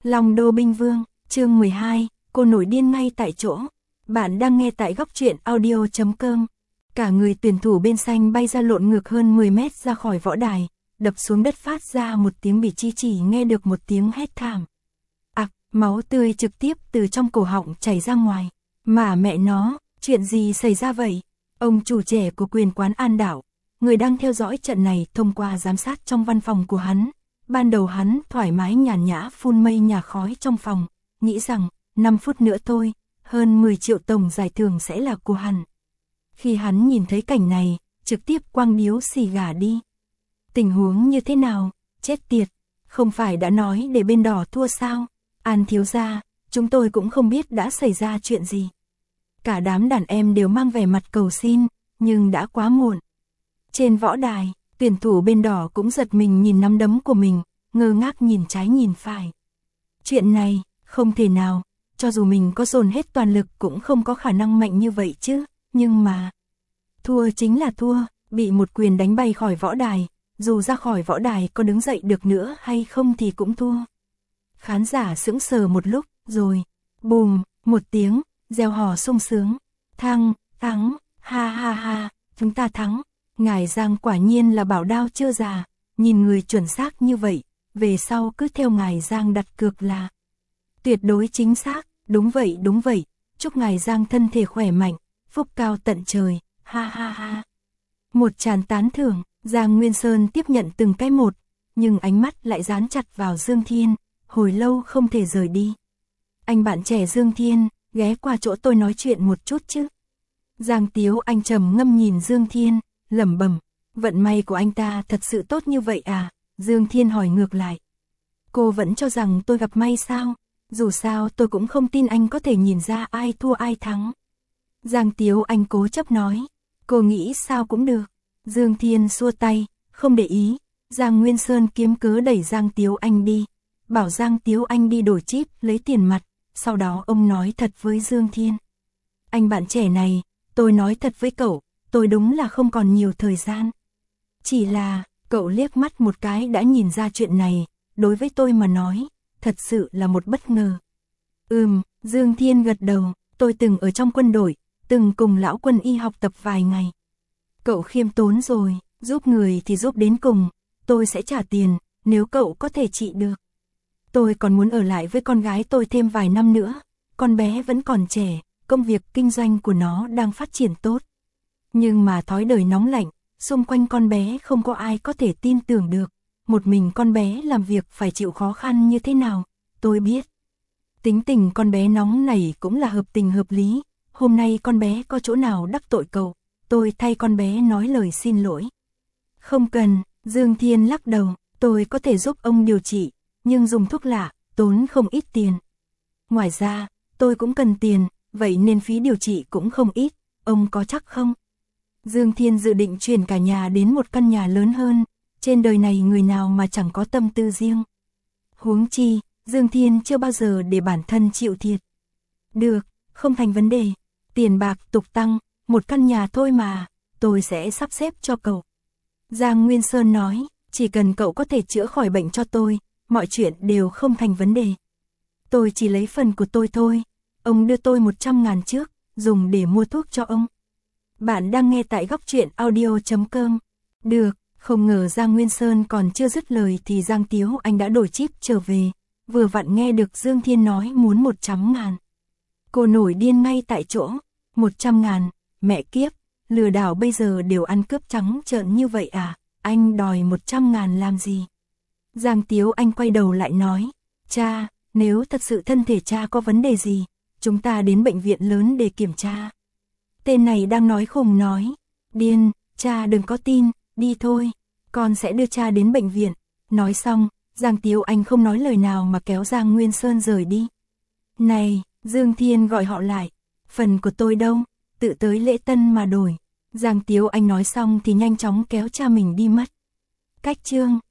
Long Đô Binh Vương, chương 12, cô nổi điên ngay tại chỗ. Bạn đang nghe tại góc truyện audio.com. Cả người tuyển thủ bên xanh bay ra lộn ngược hơn 10 mét ra khỏi võ đài, đập xuống đất phát ra một tiếng bỉ chi, chỉ nghe được một tiếng hét thảm. Máu tươi trực tiếp từ trong cổ họng chảy ra ngoài. Mà mẹ nó, chuyện gì xảy ra vậy? Ông chủ trẻ của quyền quán An Đảo, người đang theo dõi trận này thông qua giám sát trong văn phòng của hắn. Ban đầu hắn thoải mái nhàn nhã phun mây nhà khói trong phòng, nghĩ rằng 5 phút nữa thôi, hơn 10 triệu tổng giải thưởng sẽ là của hắn. Khi hắn nhìn thấy cảnh này, trực tiếp quăng điếu xì gà đi. Tình huống như thế nào? Chết tiệt, không phải đã nói để bên đỏ thua sao? An thiếu gia, chúng tôi cũng không biết đã xảy ra chuyện gì. Cả đám đàn em đều mang vẻ mặt cầu xin, nhưng đã quá muộn. Trên võ đài, tuyển thủ bên đỏ cũng giật mình nhìn nắm đấm của mình, ngơ ngác nhìn trái nhìn phải. Chuyện này, không thể nào, cho dù mình có dồn hết toàn lực cũng không có khả năng mạnh như vậy chứ, nhưng mà... Thua chính là thua, bị một quyền đánh bay khỏi võ đài, dù ra khỏi võ đài có đứng dậy được nữa hay không thì cũng thua. Khán giả sững sờ một lúc, rồi, bùm, một tiếng, reo hò sung sướng. Thắng, ha ha ha, chúng ta thắng. Ngài Giang quả nhiên là bảo đao chưa già, nhìn người chuẩn xác như vậy, về sau cứ theo Ngài Giang đặt cược là tuyệt đối chính xác, đúng vậy, chúc Ngài Giang thân thể khỏe mạnh, phúc cao tận trời, ha ha ha. Một tràng tán thưởng, Giang Nguyên Sơn tiếp nhận từng cái một, nhưng ánh mắt lại dán chặt vào Dương Thiên, hồi lâu không thể rời đi. Anh bạn trẻ Dương Thiên, ghé qua chỗ tôi nói chuyện một chút chứ. Giang Tiếu Anh trầm ngâm nhìn Dương Thiên, lẩm bẩm, vận may của anh ta thật sự tốt như vậy à? Dương Thiên hỏi ngược lại. Cô vẫn cho rằng tôi gặp may sao? Dù sao tôi cũng không tin anh có thể nhìn ra ai thua ai thắng. Giang Tiếu Anh cố chấp nói, cô nghĩ sao cũng được. Dương Thiên xua tay, không để ý. Giang Nguyên Sơn kiếm cớ đẩy Giang Tiếu Anh đi, bảo Giang Tiếu Anh đi đổi chip lấy tiền mặt. Sau đó ông nói thật với Dương Thiên. Anh bạn trẻ này, tôi nói thật với cậu, tôi đúng là không còn nhiều thời gian. Chỉ là, cậu liếc mắt một cái đã nhìn ra chuyện này, đối với tôi mà nói, thật sự là một bất ngờ. Dương Thiên gật đầu, tôi từng ở trong quân đội, từng cùng lão quân y học tập vài ngày. Cậu khiêm tốn rồi, giúp người thì giúp đến cùng, tôi sẽ trả tiền, nếu cậu có thể trị được. Tôi còn muốn ở lại với con gái tôi thêm vài năm nữa, con bé vẫn còn trẻ, công việc kinh doanh của nó đang phát triển tốt. Nhưng mà thói đời nóng lạnh, xung quanh con bé không có ai có thể tin tưởng được, một mình con bé làm việc phải chịu khó khăn như thế nào, tôi biết. Tính tình con bé nóng này cũng là hợp tình hợp lý, hôm nay con bé có chỗ nào đắc tội cậu, tôi thay con bé nói lời xin lỗi. Không cần, Dương Thiên lắc đầu, tôi có thể giúp ông điều trị, nhưng dùng thuốc lạ, tốn không ít tiền. Ngoài ra, tôi cũng cần tiền, vậy nên phí điều trị cũng không ít, ông có chắc không? Dương Thiên dự định chuyển cả nhà đến một căn nhà lớn hơn, trên đời này người nào mà chẳng có tâm tư riêng. Huống chi, Dương Thiên chưa bao giờ để bản thân chịu thiệt. Được, không thành vấn đề, tiền bạc tục tăng, một căn nhà thôi mà, tôi sẽ sắp xếp cho cậu. Giang Nguyên Sơn nói, chỉ cần cậu có thể chữa khỏi bệnh cho tôi, mọi chuyện đều không thành vấn đề. Tôi chỉ lấy phần của tôi thôi, ông đưa tôi 100.000 trước, dùng để mua thuốc cho ông. Bạn đang nghe tại góc truyện audio.com. Được, không ngờ Giang Nguyên Sơn còn chưa dứt lời thì Giang Tiếu Anh đã đổi chip trở về, vừa vặn nghe được Dương Thiên nói muốn 100.000. Cô nổi điên ngay tại chỗ, 100.000, mẹ kiếp, lừa đảo bây giờ đều ăn cướp trắng trợn như vậy à, anh đòi 100.000 làm gì? Giang Tiếu Anh quay đầu lại nói, cha, nếu thật sự thân thể cha có vấn đề gì, chúng ta đến bệnh viện lớn để kiểm tra. Tên này đang nói khùng nói, điên, cha đừng có tin, đi thôi, con sẽ đưa cha đến bệnh viện. Nói xong, Giang Tiếu Anh không nói lời nào mà kéo Giang Nguyên Sơn rời đi. Này, Dương Thiên gọi họ lại, phần của tôi đâu, tự tới lễ tân mà đổi. Giang Tiếu Anh nói xong thì nhanh chóng kéo cha mình đi mất. Cách chương